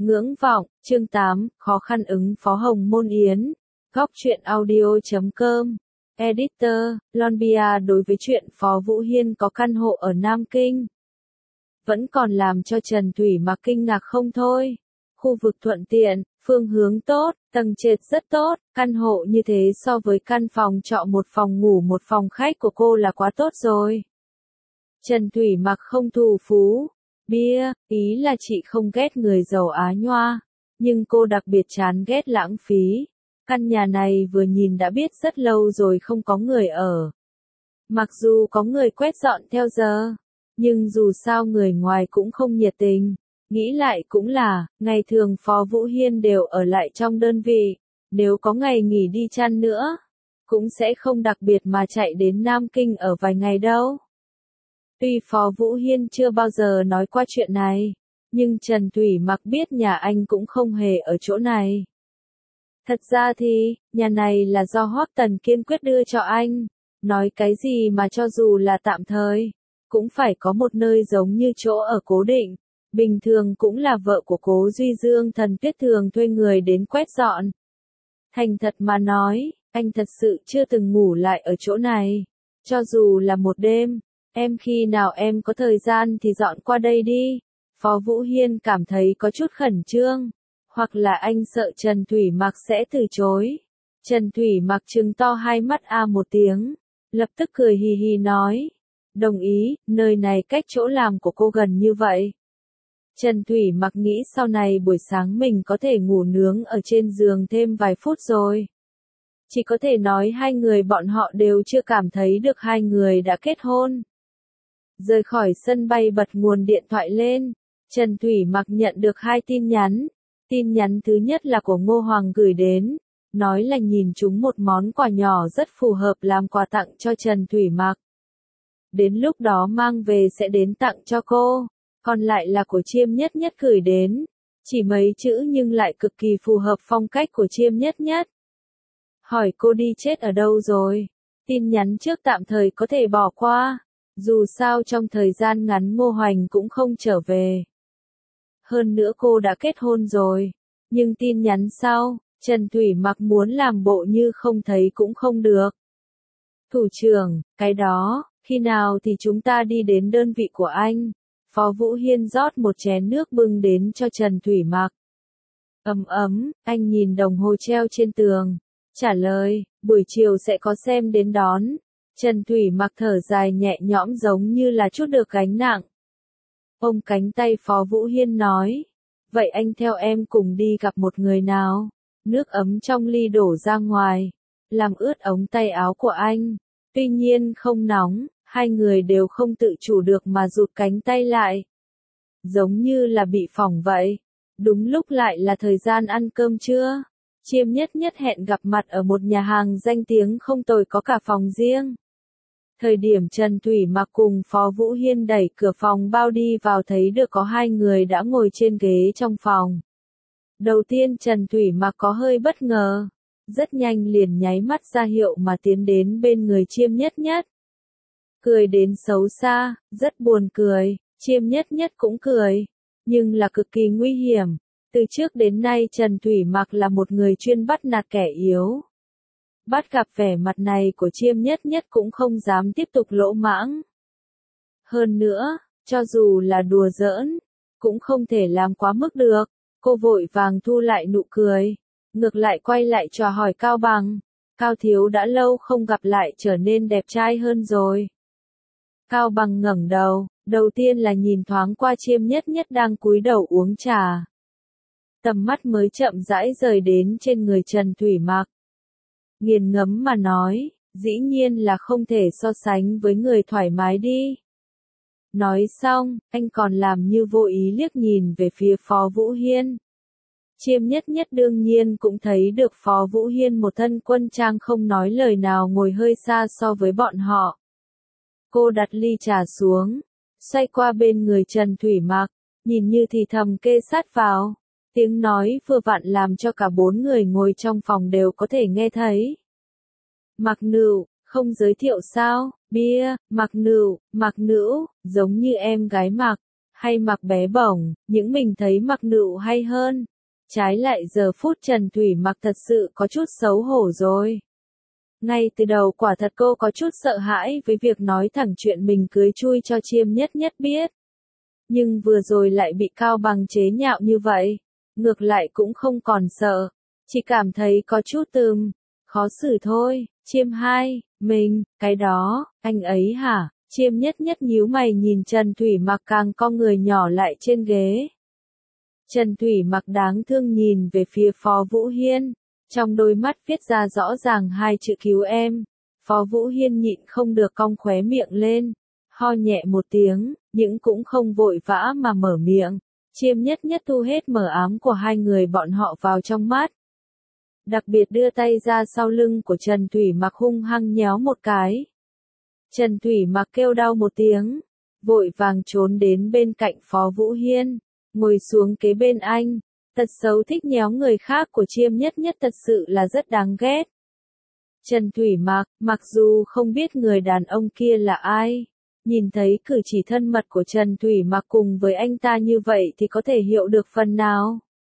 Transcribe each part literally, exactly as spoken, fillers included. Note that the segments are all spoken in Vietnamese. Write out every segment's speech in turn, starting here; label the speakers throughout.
Speaker 1: Ngưỡng vọng, chương tám, khó khăn ứng phó Hồng Môn Yến. Góc truyện audio chấm com. Editor, Lonbia đối với chuyện Phó Vũ Hiên có căn hộ ở Nam Kinh vẫn còn làm cho Trần Thủy Mặc kinh ngạc không thôi. Khu vực thuận tiện, phương hướng tốt, tầng trệt rất tốt, căn hộ như thế so với căn phòng trọ một phòng ngủ một phòng khách của cô là quá tốt rồi. Trần Thủy Mặc không thù phú, bia, ý là chị không ghét người giàu á nhoa, nhưng cô đặc biệt chán ghét lãng phí. Căn nhà này vừa nhìn đã biết rất lâu rồi không có người ở. Mặc dù có người quét dọn theo giờ, nhưng dù sao người ngoài cũng không nhiệt tình. Nghĩ lại cũng là, ngày thường Phó Vũ Hiên đều ở lại trong đơn vị, nếu có ngày nghỉ đi chăng nữa, cũng sẽ không đặc biệt mà chạy đến Nam Kinh ở vài ngày đâu. Tuy Phó Vũ Hiên chưa bao giờ nói qua chuyện này, nhưng Trần Thủy Mặc biết nhà anh cũng không hề ở chỗ này. Thật ra thì, nhà này là do Hoắc Tần kiên quyết đưa cho anh, nói cái gì mà cho dù là tạm thời, cũng phải có một nơi giống như chỗ ở cố định. Bình thường cũng là vợ của Cố Duy Dương Thần Tuyết thường thuê người đến quét dọn. Thành thật mà nói, anh thật sự chưa từng ngủ lại ở chỗ này. Cho dù là một đêm, em khi nào em có thời gian thì dọn qua đây đi. Phó Vũ Hiên cảm thấy có chút khẩn trương, hoặc là anh sợ Trần Thủy Mặc sẽ từ chối. Trần Thủy Mặc trừng to hai mắt a một tiếng, lập tức cười hì hì nói, đồng ý, nơi này cách chỗ làm của cô gần như vậy. Trần Thủy Mặc nghĩ sau này buổi sáng mình có thể ngủ nướng ở trên giường thêm vài phút rồi. Chỉ có thể nói hai người bọn họ đều chưa cảm thấy được hai người đã kết hôn. Rời khỏi sân bay bật nguồn điện thoại lên, Trần Thủy Mặc nhận được hai tin nhắn. Tin nhắn thứ nhất là của Ngô Hoàng gửi đến, nói là nhìn chúng một món quà nhỏ rất phù hợp làm quà tặng cho Trần Thủy Mặc. Đến lúc đó mang về sẽ đến tặng cho cô. Còn lại là của Chiêm Nhất Nhất gửi đến, chỉ mấy chữ nhưng lại cực kỳ phù hợp phong cách của Chiêm Nhất Nhất. Hỏi cô đi chết ở đâu rồi? Tin nhắn trước tạm thời có thể bỏ qua, dù sao trong thời gian ngắn Ngô Hoành cũng không trở về. Hơn nữa cô đã kết hôn rồi, nhưng tin nhắn sau, Trần Thủy Mặc muốn làm bộ như không thấy cũng không được. Thủ trưởng, cái đó, khi nào thì chúng ta đi đến đơn vị của anh? Phó Vũ Hiên rót một chén nước bưng đến cho Trần Thủy Mặc. Ấm ấm, anh nhìn đồng hồ treo trên tường, trả lời, buổi chiều sẽ có xem đến đón. Trần Thủy Mặc thở dài nhẹ nhõm giống như là chút được gánh nặng. Ôm cánh tay Phó Vũ Hiên nói, vậy anh theo em cùng đi gặp một người nào. Nước ấm trong ly đổ ra ngoài, làm ướt ống tay áo của anh. Tuy nhiên không nóng. Hai người đều không tự chủ được mà rụt cánh tay lại. Giống như là bị phỏng vậy. Đúng lúc lại là thời gian ăn cơm trưa. Chiêm Nhất Nhất hẹn gặp mặt ở một nhà hàng danh tiếng không tồi có cả phòng riêng. Thời điểm Trần Thủy Mặc cùng Phó Vũ Hiên đẩy cửa phòng bao đi vào thấy được có hai người đã ngồi trên ghế trong phòng. Đầu tiên Trần Thủy Mặc có hơi bất ngờ. Rất nhanh liền nháy mắt ra hiệu mà tiến đến bên người Chiêm Nhất Nhất. Cười đến xấu xa, rất buồn cười, Chiêm Nhất Nhất cũng cười, nhưng là cực kỳ nguy hiểm. Từ trước đến nay Trần Thủy Mặc là một người chuyên bắt nạt kẻ yếu. Bắt gặp vẻ mặt này của Chiêm Nhất Nhất cũng không dám tiếp tục lỗ mãng. Hơn nữa, cho dù là đùa giỡn, cũng không thể làm quá mức được. Cô vội vàng thu lại nụ cười, ngược lại quay lại trò hỏi Cao Bằng. Cao thiếu đã lâu không gặp lại trở nên đẹp trai hơn rồi. Cao Bằng ngẩng đầu, đầu tiên là nhìn thoáng qua Chiêm Nhất Nhất đang cúi đầu uống trà. Tầm mắt mới chậm rãi rời đến trên người Trần Thủy Mặc. Nghiền ngẫm mà nói, dĩ nhiên là không thể so sánh với người thoải mái đi. Nói xong, anh còn làm như vô ý liếc nhìn về phía Phó Vũ Hiên. Chiêm Nhất Nhất đương nhiên cũng thấy được Phó Vũ Hiên một thân quân trang không nói lời nào ngồi hơi xa so với bọn họ. Cô đặt ly trà xuống, xoay qua bên người Trần Thủy Mặc, nhìn như thì thầm kê sát vào. Tiếng nói vừa vặn làm cho cả bốn người ngồi trong phòng đều có thể nghe thấy. Mặc Nữu, không giới thiệu sao? Bia, Mặc Nữu, Mặc Nữu, giống như em gái Mặc. hay mặc bé bỏng, những mình thấy mặc nựu hay hơn. Trái lại giờ phút Trần Thủy Mặc thật sự có chút xấu hổ rồi. Ngay từ đầu quả thật cô có chút sợ hãi với việc nói thẳng chuyện mình cưới chui cho Chiêm Nhất Nhất biết. Nhưng vừa rồi lại bị Cao Bằng chế nhạo như vậy, ngược lại cũng không còn sợ, chỉ cảm thấy có chút từm, khó xử thôi. Chiêm hai, mình, cái đó, anh ấy hả? Chiêm Nhất Nhất nhíu mày nhìn Trần Thủy Mặc càng co người nhỏ lại trên ghế. Trần Thủy Mặc đáng thương nhìn về phía Phó Vũ Hiên, trong đôi mắt viết ra rõ ràng hai chữ cứu em. Phó Vũ Hiên nhịn không được cong khóe miệng lên, ho nhẹ một tiếng, nhưng cũng không vội vã mà mở miệng. Chiêm Nhất Nhất thu hết mờ ám của hai người bọn họ vào trong mắt. Đặc biệt đưa tay ra sau lưng của Trần Thủy Mặc hung hăng nhéo một cái. Trần Thủy Mặc kêu đau một tiếng, vội vàng trốn đến bên cạnh Phó Vũ Hiên, ngồi xuống kế bên anh. Tật xấu thích nhéo người khác của Chiêm Nhất Nhất thật sự là rất đáng ghét. Trần Thủy Mặc, mặc dù không biết người đàn ông kia là ai, nhìn thấy cử chỉ thân mật của Trần Thủy Mặc cùng với anh ta như vậy thì có thể hiểu được phần nào.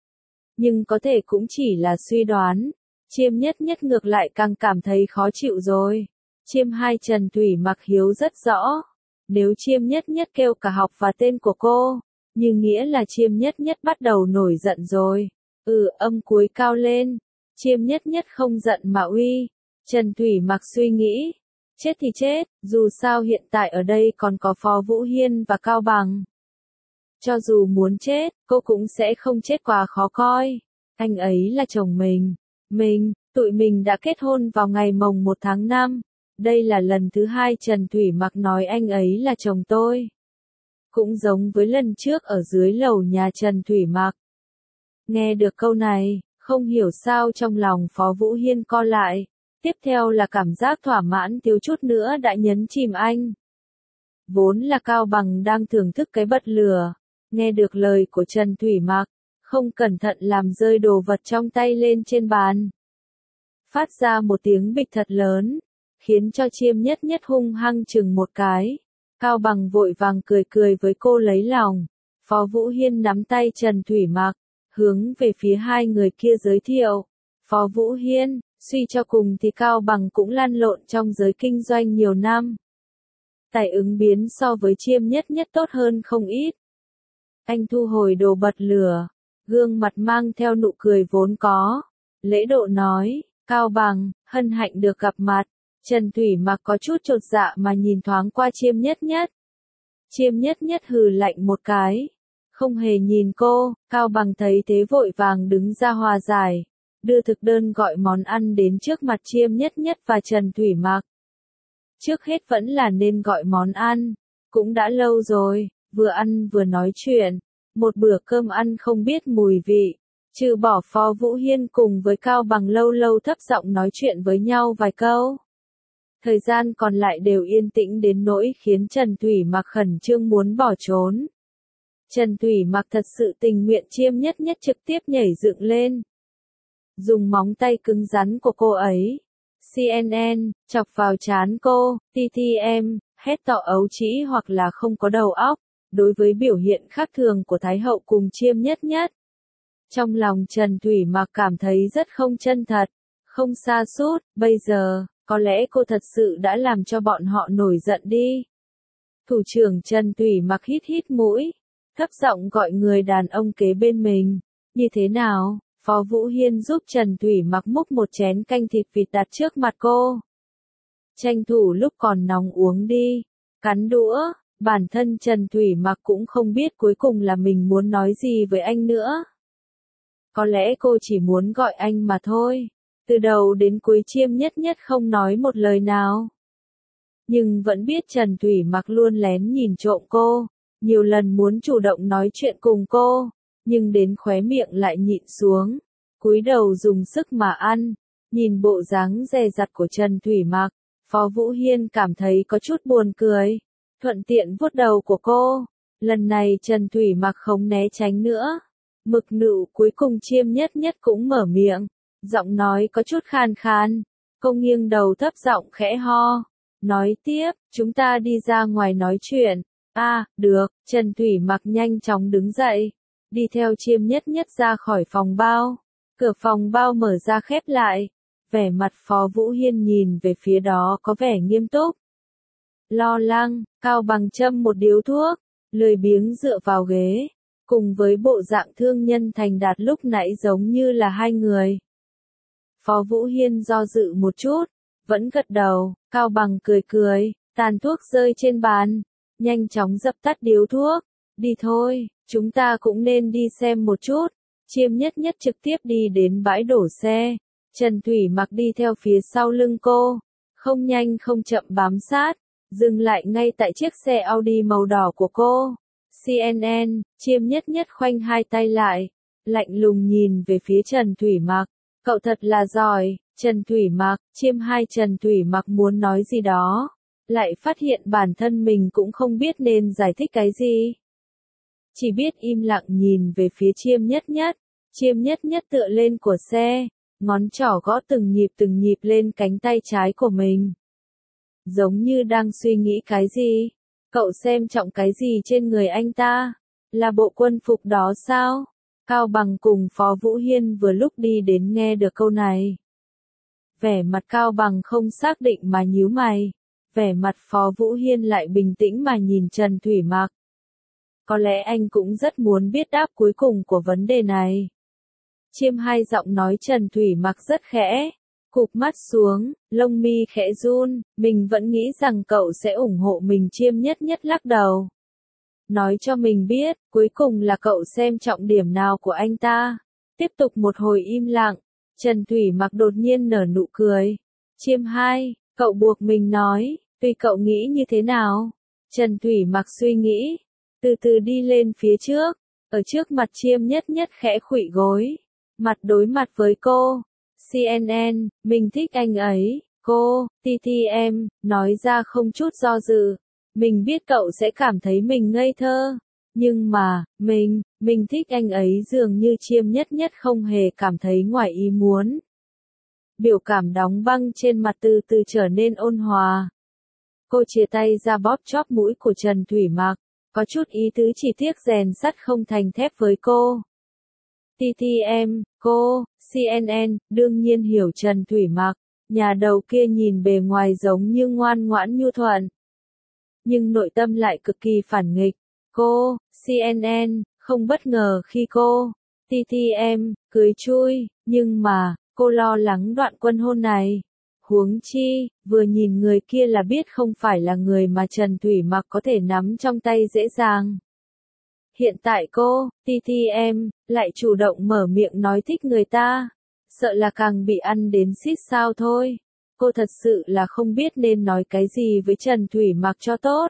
Speaker 1: Nhưng có thể cũng chỉ là suy đoán. Chiêm Nhất Nhất ngược lại càng cảm thấy khó chịu rồi. Chiêm hai Trần Thủy Mặc hiếu rất rõ. Nếu Chiêm Nhất Nhất kêu cả học và tên của cô, như nghĩa là Chiêm Nhất Nhất bắt đầu nổi giận rồi. Ừ, âm cuối cao lên. Chiêm Nhất Nhất không giận mà uy. Trần Thủy Mặc suy nghĩ. Chết thì chết, dù sao hiện tại ở đây còn có Phó Vũ Hiên và Cao Bằng. Cho dù muốn chết, cô cũng sẽ không chết quá khó coi. Anh ấy là chồng mình. Mình, tụi mình đã kết hôn vào ngày mồng một tháng năm. Đây là lần thứ hai Trần Thủy Mặc nói anh ấy là chồng tôi. Cũng giống với lần trước ở dưới lầu nhà Trần Thủy Mặc. Nghe được câu này, không hiểu sao trong lòng Phó Vũ Hiên co lại. Tiếp theo là cảm giác thỏa mãn thiếu chút nữa đã nhấn chìm anh. Vốn là Cao Bằng đang thưởng thức cái bật lửa. Nghe được lời của Trần Thủy Mặc, không cẩn thận làm rơi đồ vật trong tay lên trên bàn. Phát ra một tiếng bịch thật lớn, khiến cho Chiêm Nhất Nhất hung hăng chừng một cái. Cao Bằng vội vàng cười cười với cô lấy lòng. Phó Vũ Hiên nắm tay Trần Thủy Mặc, hướng về phía hai người kia giới thiệu. Phó Vũ Hiên, suy cho cùng thì Cao Bằng cũng lăn lộn trong giới kinh doanh nhiều năm. Tài ứng biến so với Chiêm Nhất Nhất tốt hơn không ít. Anh thu hồi đồ bật lửa, gương mặt mang theo nụ cười vốn có. Lễ độ nói, Cao Bằng, hân hạnh được gặp mặt. Trần Thủy Mặc có chút chột dạ mà nhìn thoáng qua Chiêm Nhất Nhất. Chiêm Nhất Nhất hừ lạnh một cái, không hề nhìn cô. Cao Bằng thấy thế vội vàng đứng ra hòa giải, đưa thực đơn gọi món ăn đến trước mặt Chiêm Nhất Nhất và Trần Thủy Mặc. Trước hết vẫn là nên gọi món ăn, cũng đã lâu rồi, vừa ăn vừa nói chuyện, một bữa cơm ăn không biết mùi vị, trừ bỏ Phó Vũ Hiên cùng với Cao Bằng lâu lâu thấp giọng nói chuyện với nhau vài câu. Thời gian còn lại đều yên tĩnh đến nỗi khiến Trần Thủy Mặc khẩn trương muốn bỏ trốn. Trần Thủy Mặc thật sự tình nguyện Chiêm Nhất Nhất trực tiếp nhảy dựng lên, dùng móng tay cứng rắn của cô ấy, xê en en, chọc vào trán cô. tê tê em, hét to ấu trĩ hoặc là không có đầu óc, đối với biểu hiện khác thường của Thái Hậu cùng Chiêm Nhất Nhất. Trong lòng Trần Thủy Mặc cảm thấy rất không chân thật, không sa sút, bây giờ, có lẽ cô thật sự đã làm cho bọn họ nổi giận đi. Thủ trưởng Trần Thủy Mặc hít hít mũi, thấp giọng gọi người đàn ông kế bên mình. Như thế nào? Phó Vũ Hiên giúp Trần Thủy Mặc múc một chén canh thịt vịt đặt trước mặt cô. Tranh thủ lúc còn nóng uống đi. Cắn đũa, bản thân Trần Thủy Mặc cũng không biết cuối cùng là mình muốn nói gì với anh nữa. Có lẽ cô chỉ muốn gọi anh mà thôi. Từ đầu đến cuối Chiêm Nhất Nhất không nói một lời nào. Nhưng vẫn biết Trần Thủy Mặc luôn lén nhìn trộm cô, nhiều lần muốn chủ động nói chuyện cùng cô, nhưng đến khóe miệng lại nhịn xuống, cúi đầu dùng sức mà ăn. Nhìn bộ dáng dè dặt của Trần Thủy Mặc, Phó Vũ Hiên cảm thấy có chút buồn cười, thuận tiện vuốt đầu của cô. Lần này Trần Thủy Mặc không né tránh nữa. Mực nựu cuối cùng Chiêm Nhất Nhất cũng mở miệng, giọng nói có chút khan khan. Cô nghiêng đầu thấp giọng khẽ ho, nói tiếp, chúng ta đi ra ngoài nói chuyện. À, được, Trần Thủy Mặc nhanh chóng đứng dậy, đi theo Chiêm Nhất Nhất ra khỏi phòng bao. Cửa phòng bao mở ra khép lại, vẻ mặt Phó Vũ Hiên nhìn về phía đó có vẻ nghiêm túc. Lo lắng, Cao Bằng châm một điếu thuốc, lười biếng dựa vào ghế, cùng với bộ dạng thương nhân thành đạt lúc nãy giống như là hai người. Phó Vũ Hiên do dự một chút, vẫn gật đầu, Cao Bằng cười cười, tàn thuốc rơi trên bàn, nhanh chóng dập tắt điếu thuốc, đi thôi, chúng ta cũng nên đi xem một chút. Chiêm Nhất Nhất trực tiếp đi đến bãi đổ xe, Trần Thủy Mặc đi theo phía sau lưng cô, không nhanh không chậm bám sát, dừng lại ngay tại chiếc xe Audi màu đỏ của cô. xê en en, Chiêm Nhất Nhất khoanh hai tay lại, lạnh lùng nhìn về phía Trần Thủy Mặc, cậu thật là giỏi. Trần Thủy Mặc, Chiêm hai Trần Thủy Mặc muốn nói gì đó, lại phát hiện bản thân mình cũng không biết nên giải thích cái gì. Chỉ biết im lặng nhìn về phía Chiêm Nhất Nhất, Chiêm Nhất Nhất tựa lên của xe, ngón trỏ gõ từng nhịp từng nhịp lên cánh tay trái của mình. Giống như đang suy nghĩ cái gì, cậu xem trọng cái gì trên người anh ta, là bộ quân phục đó sao? Cao Bằng cùng Phó Vũ Hiên vừa lúc đi đến nghe được câu này. Vẻ mặt Cao Bằng không xác định mà nhíu mày, vẻ mặt Phó Vũ Hiên lại bình tĩnh mà nhìn Trần Thủy Mặc. Có lẽ anh cũng rất muốn biết đáp cuối cùng của vấn đề này. Chiêm hai giọng nói Trần Thủy Mặc rất khẽ, cụp mắt xuống, lông mi khẽ run, mình vẫn nghĩ rằng cậu sẽ ủng hộ mình. Chiêm Nhất Nhất lắc đầu. Nói cho mình biết, cuối cùng là cậu xem trọng điểm nào của anh ta. Tiếp tục một hồi im lặng, Trần Thủy Mặc đột nhiên nở nụ cười. Chiêm hai, cậu buộc mình nói, tùy cậu nghĩ như thế nào. Trần Thủy Mặc suy nghĩ, từ từ đi lên phía trước, ở trước mặt Chiêm Nhất Nhất khẽ khuỵu gối, mặt đối mặt với cô. xê en en, mình thích anh ấy, cô, tê tê em, nói ra không chút do dự. Mình biết cậu sẽ cảm thấy mình ngây thơ, nhưng mà, mình, mình thích anh ấy. Dường như Chiêm Nhất Nhất không hề cảm thấy ngoài ý muốn. Biểu cảm đóng băng trên mặt từ từ trở nên ôn hòa. Cô chia tay ra bóp chóp mũi của Trần Thủy Mặc, có chút ý tứ chỉ tiếc rèn sắt không thành thép với cô. tê tê em, cô, xê en en, đương nhiên hiểu Trần Thủy Mặc, nhà đầu kia nhìn bề ngoài giống như ngoan ngoãn nhu thuận, nhưng nội tâm lại cực kỳ phản nghịch. Cô, xê en en, không bất ngờ khi cô, tê tê em, cưới chui, nhưng mà, cô lo lắng đoạn quân hôn này. Huống chi, vừa nhìn người kia là biết không phải là người mà Trần Thủy Mặc có thể nắm trong tay dễ dàng. Hiện tại cô, tê tê em, lại chủ động mở miệng nói thích người ta, sợ là càng bị ăn đến xít sao thôi. Cô thật sự là không biết nên nói cái gì với Trần Thủy Mặc cho tốt.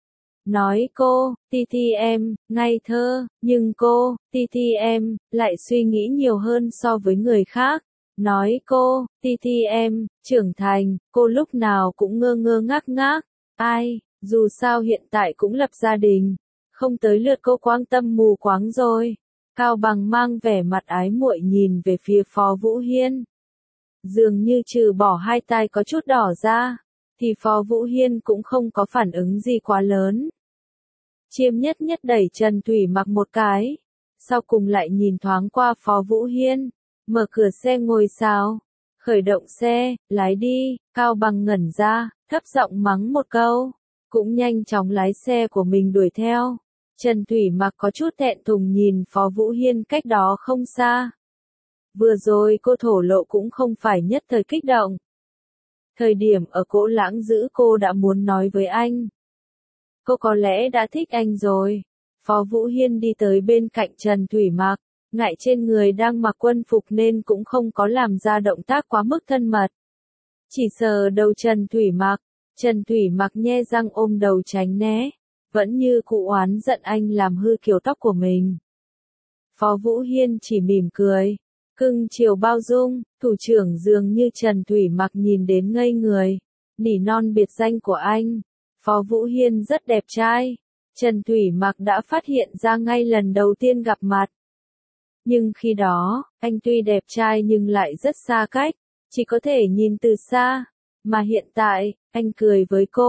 Speaker 1: Nói cô, tê tê em, ngây thơ, nhưng cô, tê tê em, lại suy nghĩ nhiều hơn so với người khác. Nói cô, tê tê em, trưởng thành, cô lúc nào cũng ngơ ngơ ngác ngác. Ai, dù sao hiện tại cũng lập gia đình, không tới lượt cô quan tâm mù quáng rồi. Cao Bằng mang vẻ mặt ái muội nhìn về phía Phó Vũ Hiên. Dường như trừ bỏ hai tay có chút đỏ ra, thì Phó Vũ Hiên cũng không có phản ứng gì quá lớn. Chiêm Nhất Nhất đẩy Trần Thủy Mặc một cái, sau cùng lại nhìn thoáng qua Phó Vũ Hiên, mở cửa xe ngồi sao, khởi động xe, lái đi. Cao Bằng ngẩn ra, thấp giọng mắng một câu, cũng nhanh chóng lái xe của mình đuổi theo. Trần Thủy Mặc có chút thẹn thùng nhìn Phó Vũ Hiên cách đó không xa. Vừa rồi cô thổ lộ cũng không phải nhất thời kích động. Thời điểm ở Cỗ Lãng Dữ cô đã muốn nói với anh. Cô có lẽ đã thích anh rồi. Phó Vũ Hiên đi tới bên cạnh Trần Thủy Mặc, ngại trên người đang mặc quân phục nên cũng không có làm ra động tác quá mức thân mật. Chỉ sờ đầu Trần Thủy Mặc, Trần Thủy Mặc nhe răng ôm đầu tránh né, vẫn như cụ oán giận anh làm hư kiểu tóc của mình. Phó Vũ Hiên chỉ mỉm cười, cưng chiều bao dung. Thủ trưởng dường như Trần Thủy Mặc nhìn đến ngây người, nỉ non biệt danh của anh. Phó Vũ Hiên rất đẹp trai, Trần Thủy Mặc đã phát hiện ra ngay lần đầu tiên gặp mặt. Nhưng khi đó, anh tuy đẹp trai nhưng lại rất xa cách, chỉ có thể nhìn từ xa. Mà hiện tại, anh cười với cô, vẻ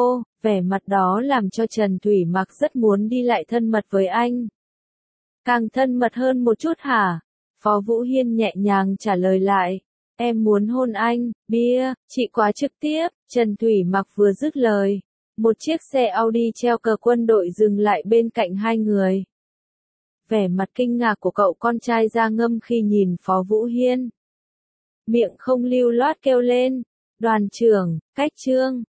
Speaker 1: Vẻ mặt đó làm cho Trần Thủy Mặc rất muốn đi lại thân mật với anh. Càng thân mật hơn một chút hả? Phó Vũ Hiên nhẹ nhàng trả lời lại. Em muốn hôn anh, bia, chị quá trực tiếp. Trần Thủy Mặc vừa dứt lời. Một chiếc xe Audi treo cờ quân đội dừng lại bên cạnh hai người. Vẻ mặt kinh ngạc của cậu con trai Gia Ngâm khi nhìn Phó Vũ Hiên. Miệng không lưu loát kêu lên. Đoàn trưởng, Cách Trương.